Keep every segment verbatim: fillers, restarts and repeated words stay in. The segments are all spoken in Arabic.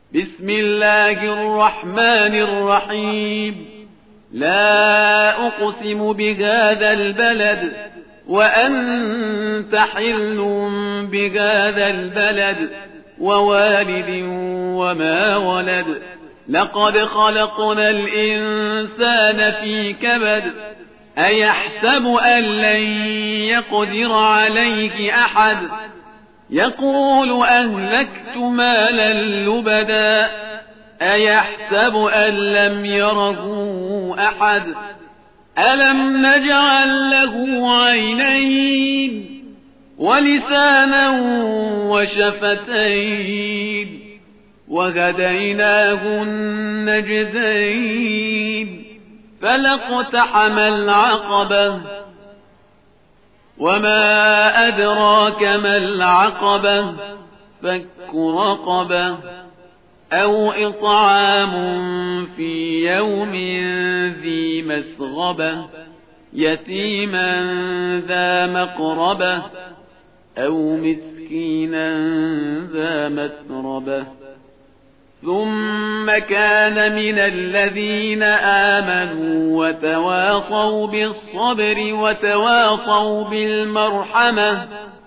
بسم الله الرحمن الرحيم لا أقسم بهذا البلد وأنت حل بهذا البلد ووالد وما ولد لقد خلقنا الإنسان في كبد أيحسب أن لن يقدر عليه أحد يقول أهلكت مالا لبدا أيحسب أن لم يره أحد ألم نجعل له عينين ولسانا وشفتين وهديناه النجدين فلاقتحم العقبة وما أدراك ما العقبة فك رقبة أو إطعام في يوم ذي مسغبة يتيما ذا مقربة أو مسكينا ذا متربة ثم كان من الذين آمنوا وتواصوا بالصبر وتواصوا بالمرحمة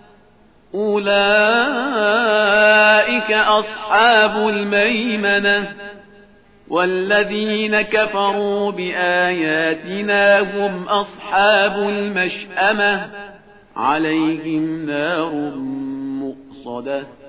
أولئك أصحاب الميمنة والذين كفروا بآياتنا هم أصحاب المشأمة عليهم نار مؤصدة